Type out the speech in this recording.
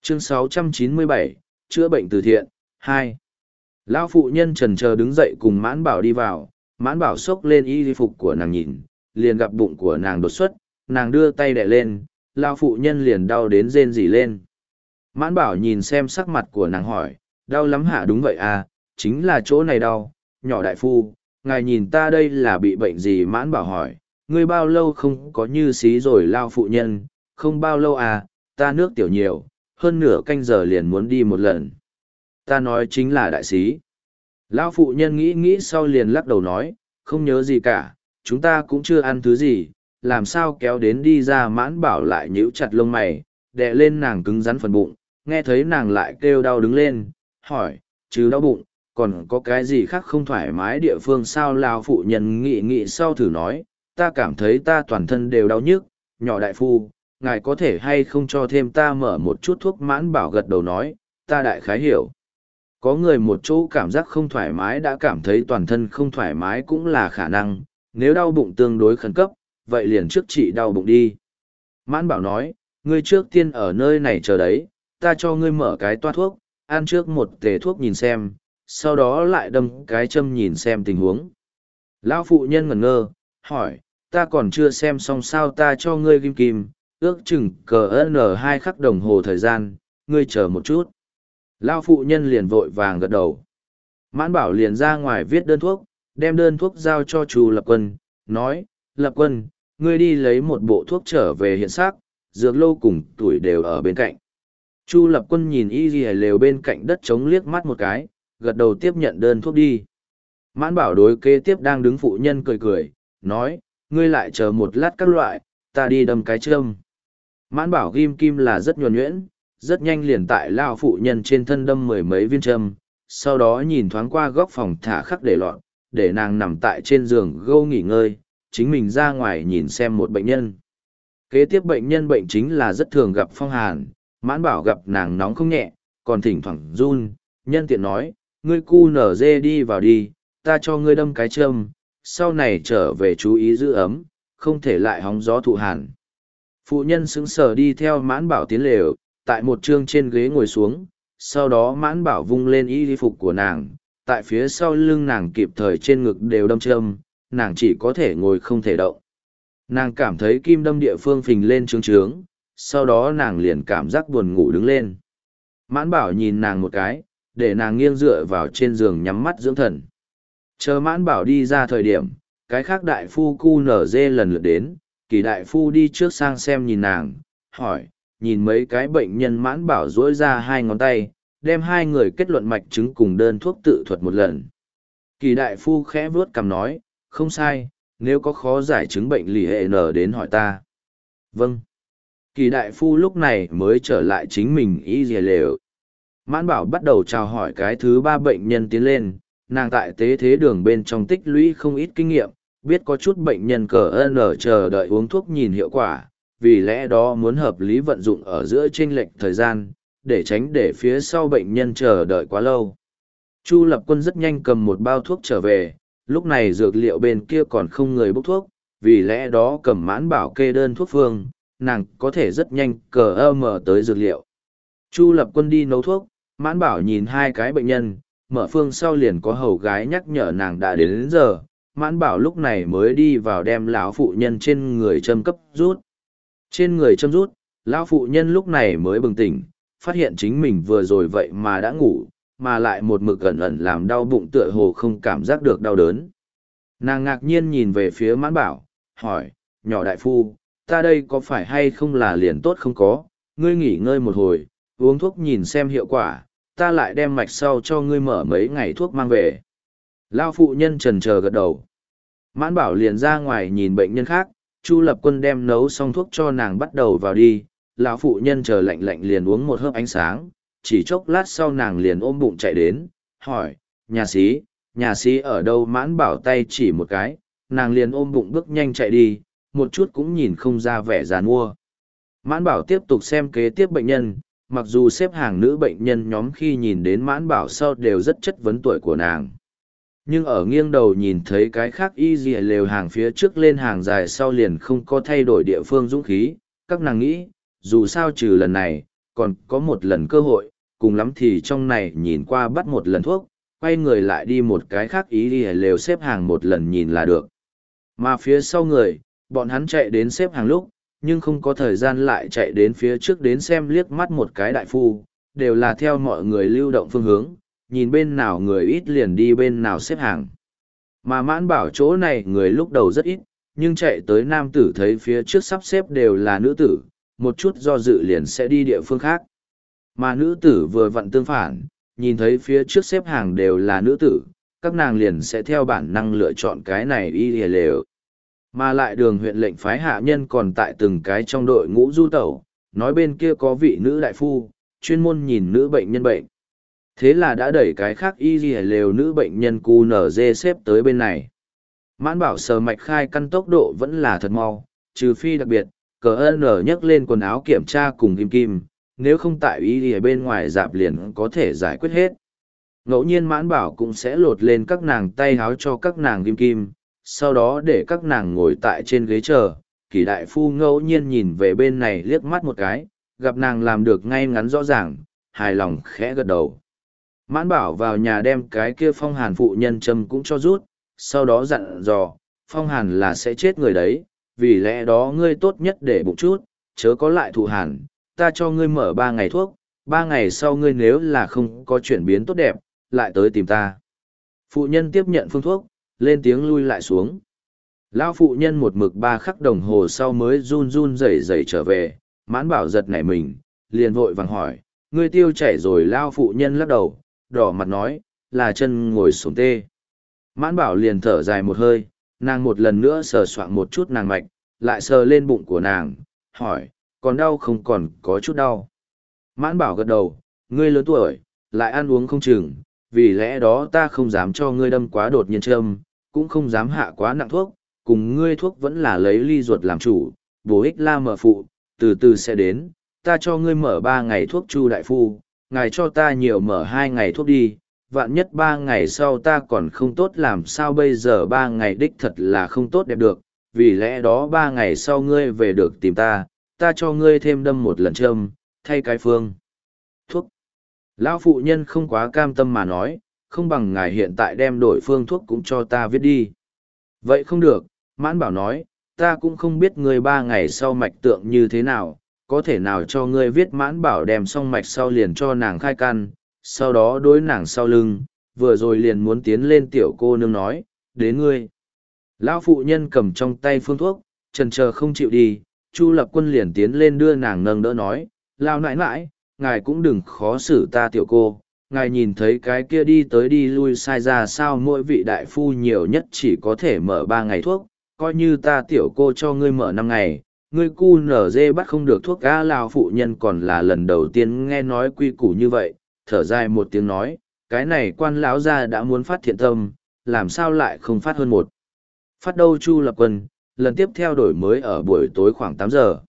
Chương 697, chữa bệnh từ thiện, 2. Lão phụ nhân chần chờ đứng dậy cùng Mãn Bảo đi vào, Mãn Bảo xốc lên y phục của nàng nhìn, liền gặp bụng của nàng đột xuất, nàng đưa tay đè lên, lão phụ nhân liền đau đến rên rỉ lên. Mãn Bảo nhìn xem sắc mặt của nàng hỏi, đau lắm hả? Đúng vậy à, chính là chỗ này đau, nhỏ đại phu, ngài nhìn ta đây là bị bệnh gì? Mãn Bảo hỏi, ngươi bao lâu không có như xí rồi? Lão phụ nhân, không bao lâu à, ta nước tiểu nhiều, hơn nửa canh giờ liền muốn đi một lần. Ta nói chính là đại xí. Lão phụ nhân nghĩ nghĩ sau liền lắc đầu nói, không nhớ gì cả, chúng ta cũng chưa ăn thứ gì, làm sao kéo đến đi ra? Mãn Bảo lại nhíu chặt lông mày, đè lên nàng cứng rắn phần bụng, nghe thấy nàng lại kêu đau đứng lên, hỏi, chứ đau bụng, còn có cái gì khác không thoải mái địa phương sao? Lão phụ nhân nghĩ nghĩ sau thử nói, ta cảm thấy ta toàn thân đều đau nhức, nhỏ đại phu, ngài có thể hay không cho thêm ta mở một chút thuốc? Mãn Bảo gật đầu nói, ta đại khái hiểu. Có người một chỗ cảm giác không thoải mái đã cảm thấy toàn thân không thoải mái cũng là khả năng, nếu đau bụng tương đối khẩn cấp, vậy liền trước trị đau bụng đi. Mãn Bảo nói, ngươi trước tiên ở nơi này chờ đấy, ta cho ngươi mở cái toa thuốc, ăn trước một tề thuốc nhìn xem, sau đó lại đâm cái châm nhìn xem tình huống. Lão phụ nhân ngẩn ngơ, hỏi, ta còn chưa xem xong sao? Ta cho ngươi kim kim, ước chừng cờ N2 khắc đồng hồ thời gian, ngươi chờ một chút. Lão phụ nhân liền vội vàng gật đầu. Mãn Bảo liền ra ngoài viết đơn thuốc, đem đơn thuốc giao cho Chu Lập Quân, nói, Lập Quân, ngươi đi lấy một bộ thuốc trở về hiện xác, dược lô cùng tuổi đều ở bên cạnh. Chu Lập Quân nhìn y ghi lều bên cạnh đất trống liếc mắt một cái, gật đầu tiếp nhận đơn thuốc đi. Mãn Bảo đối kế tiếp đang đứng phụ nhân cười cười, nói, ngươi lại chờ một lát các loại, ta đi đâm cái châm. Mãn Bảo ghim kim là rất nhuần nhuyễn, rất nhanh liền tại lao phụ nhân trên thân đâm mười mấy viên châm, sau đó nhìn thoáng qua góc phòng thả khắc để lọt, để nàng nằm tại trên giường gâu nghỉ ngơi, chính mình ra ngoài nhìn xem một bệnh nhân. Kế tiếp bệnh nhân bệnh chính là rất thường gặp phong hàn, Mãn Bảo gặp nàng nóng không nhẹ, còn thỉnh thoảng run, nhân tiện nói, ngươi cu nở dê đi vào đi, ta cho ngươi đâm cái châm, sau này trở về chú ý giữ ấm, không thể lại hóng gió thụ hàn. Phụ nhân sững sờ đi theo Mãn Bảo tiến lều, tại một chương trên ghế ngồi xuống, sau đó Mãn Bảo vung lên y phục của nàng, tại phía sau lưng nàng kịp thời trên ngực đều đâm châm, nàng chỉ có thể ngồi không thể động. Nàng cảm thấy kim đâm địa phương phình lên trướng trướng, sau đó nàng liền cảm giác buồn ngủ đứng lên. Mãn Bảo nhìn nàng một cái, để nàng nghiêng dựa vào trên giường nhắm mắt dưỡng thần. Chờ Mãn Bảo đi ra thời điểm, cái khác đại phu cu nở dê lần lượt đến, Kỳ đại phu đi trước sang xem nhìn nàng, hỏi, nhìn mấy cái bệnh nhân. Mãn Bảo duỗi ra hai ngón tay, đem hai người kết luận mạch chứng cùng đơn thuốc tự thuật một lần. Kỳ đại phu khẽ vuốt cằm nói, không sai, nếu có khó giải chứng bệnh lì hệ nở đến hỏi ta. Vâng. Kỳ đại phu lúc này mới trở lại chính mình y dìa lều. Mãn Bảo bắt đầu chào hỏi cái thứ ba bệnh nhân tiến lên, nàng tại tế thế đường bên trong tích lũy không ít kinh nghiệm, biết có chút bệnh nhân cờ N chờ đợi uống thuốc nhìn hiệu quả, vì lẽ đó muốn hợp lý vận dụng ở giữa chênh lệch thời gian, để tránh để phía sau bệnh nhân chờ đợi quá lâu. Chu Lập Quân rất nhanh cầm một bao thuốc trở về, lúc này dược liệu bên kia còn không người bốc thuốc, vì lẽ đó cầm Mãn Bảo kê đơn thuốc phương, nàng có thể rất nhanh mở tới dược liệu. Chu Lập Quân đi nấu thuốc, Mãn Bảo nhìn hai cái bệnh nhân, mở phương sau liền có hầu gái nhắc nhở nàng đã đến giờ. Mãn Bảo lúc này mới đi vào đem lão phụ nhân trên người châm cấp rút. Trên người châm rút, lão phụ nhân lúc này mới bừng tỉnh, phát hiện chính mình vừa rồi vậy mà đã ngủ, mà lại một mực ẩn ẩn làm đau bụng tựa hồ không cảm giác được đau đớn. Nàng ngạc nhiên nhìn về phía Mãn Bảo, hỏi, nhỏ đại phu, ta đây có phải hay không là liền tốt không có, ngươi nghỉ ngơi một hồi, uống thuốc nhìn xem hiệu quả, ta lại đem mạch sau cho ngươi mở mấy ngày thuốc mang về. Lão phụ nhân chần chờ gật đầu. Mãn Bảo liền ra ngoài nhìn bệnh nhân khác, Chu Lập Quân đem nấu xong thuốc cho nàng bắt đầu vào đi, lão phụ nhân chờ lạnh lạnh liền uống một hớp ánh sáng, chỉ chốc lát sau nàng liền ôm bụng chạy đến, hỏi, nhà sĩ ở đâu? Mãn Bảo tay chỉ một cái, nàng liền ôm bụng bước nhanh chạy đi, một chút cũng nhìn không ra vẻ giàn mua. Mãn Bảo tiếp tục xem kế tiếp bệnh nhân, mặc dù xếp hàng nữ bệnh nhân nhóm khi nhìn đến Mãn Bảo sau đều rất chất vấn tuổi của nàng. Nhưng ở nghiêng đầu nhìn thấy cái khác y dì lều hàng phía trước lên hàng dài sau liền không có thay đổi địa phương dũng khí, các nàng nghĩ, dù sao trừ lần này, còn có một lần cơ hội, cùng lắm thì trong này nhìn qua bắt một lần thuốc, quay người lại đi một cái khác ý đi lều xếp hàng một lần nhìn là được. Mà phía sau người, bọn hắn chạy đến xếp hàng lúc, nhưng không có thời gian lại chạy đến phía trước đến xem liếc mắt một cái đại phu, đều là theo mọi người lưu động phương hướng, nhìn bên nào người ít liền đi bên nào xếp hàng. Mà Mãn Bảo chỗ này người lúc đầu rất ít, nhưng chạy tới nam tử thấy phía trước sắp xếp đều là nữ tử, một chút do dự liền sẽ đi địa phương khác. Mà nữ tử vừa vặn tương phản, nhìn thấy phía trước xếp hàng đều là nữ tử, các nàng liền sẽ theo bản năng lựa chọn cái này y lìa lều. Mà lại đường huyện lệnh phái hạ nhân còn tại từng cái trong đội ngũ du tẩu, nói bên kia có vị nữ đại phu, chuyên môn nhìn nữ bệnh nhân bệnh. Thế là đã đẩy cái khác y lìa lều nữ bệnh nhân QNZ xếp tới bên này. Mãn Bảo sờ mạch khai căn tốc độ vẫn là thật mau, trừ phi đặc biệt, cờ ơn nhấc lên quần áo kiểm tra cùng kim kim, nếu không tại y ở bên ngoài dạp liền có thể giải quyết hết. Ngẫu nhiên Mãn Bảo cũng sẽ lột lên các nàng tay háo cho các nàng kim kim, sau đó để các nàng ngồi tại trên ghế chờ. Kỷ đại phu ngẫu nhiên nhìn về bên này liếc mắt một cái, gặp nàng làm được ngay ngắn rõ ràng, hài lòng khẽ gật đầu. Mãn Bảo vào nhà đem cái kia phong hàn phụ nhân châm cũng cho rút, sau đó dặn dò, phong hàn là sẽ chết người đấy, vì lẽ đó ngươi tốt nhất để bụng chút, chớ có lại thụ hàn, ta cho ngươi mở 3 ngày thuốc, 3 ngày sau ngươi nếu là không có chuyển biến tốt đẹp, lại tới tìm ta. Phụ nhân tiếp nhận phương thuốc, lên tiếng lui lại xuống. Lão phụ nhân một mực 3 khắc đồng hồ sau mới run run rẩy rẩy trở về, Mãn Bảo giật nảy mình, liền vội vàng hỏi, ngươi tiêu chảy rồi? Lão phụ nhân lắc đầu, đỏ mặt nói, là chân ngồi xổm tê. Mãn Bảo liền thở dài một hơi, nàng một lần nữa sờ soạng một chút nàng mạch, lại sờ lên bụng của nàng, hỏi, còn đau không? Còn có chút đau. Mãn Bảo gật đầu, ngươi lớn tuổi, lại ăn uống không chừng, vì lẽ đó ta không dám cho ngươi đâm quá đột nhiên châm, cũng không dám hạ quá nặng thuốc, cùng ngươi thuốc vẫn là lấy ly ruột làm chủ, bổ ích la mở phụ, từ từ sẽ đến, ta cho ngươi mở 3 ngày thuốc Chu đại phu, ngài cho ta nhiều mở 2 ngày thuốc đi, vạn nhất 3 ngày sau ta còn không tốt làm sao bây giờ? 3 ngày đích thật là không tốt đẹp được, vì lẽ đó 3 ngày sau ngươi về được tìm ta, ta cho ngươi thêm đâm một lần châm, thay cái phương thuốc. Lão phụ nhân không quá cam tâm mà nói, không bằng ngài hiện tại đem đổi phương thuốc cũng cho ta viết đi. Vậy không được, Mãn Bảo nói, ta cũng không biết ngươi 3 ngày sau mạch tượng như thế nào, có thể nào cho ngươi viết. Mãn Bảo đem xong mạch sau liền cho nàng khai căn, sau đó đối nàng sau lưng, vừa rồi liền muốn tiến lên tiểu cô nương nói, đến ngươi. Lão phụ nhân cầm trong tay phương thuốc, chần chờ không chịu đi, Chu Lập Quân liền tiến lên đưa nàng nâng đỡ nói, lao nãi nãi, ngài cũng đừng khó xử ta tiểu cô, ngài nhìn thấy cái kia đi tới đi lui sai ra sao? Mỗi vị đại phu nhiều nhất chỉ có thể mở 3 ngày thuốc, coi như ta tiểu cô cho ngươi mở 5 ngày, ngươi cu nở dê bắt không được thuốc. Gã lao phụ nhân còn là lần đầu tiên nghe nói quy củ như vậy, thở dài một tiếng nói, cái này quan lão gia đã muốn phát thiện tâm, làm sao lại không phát hơn một phát đâu. Chu Lập Quân lần tiếp theo đổi mới ở buổi tối khoảng 8 giờ.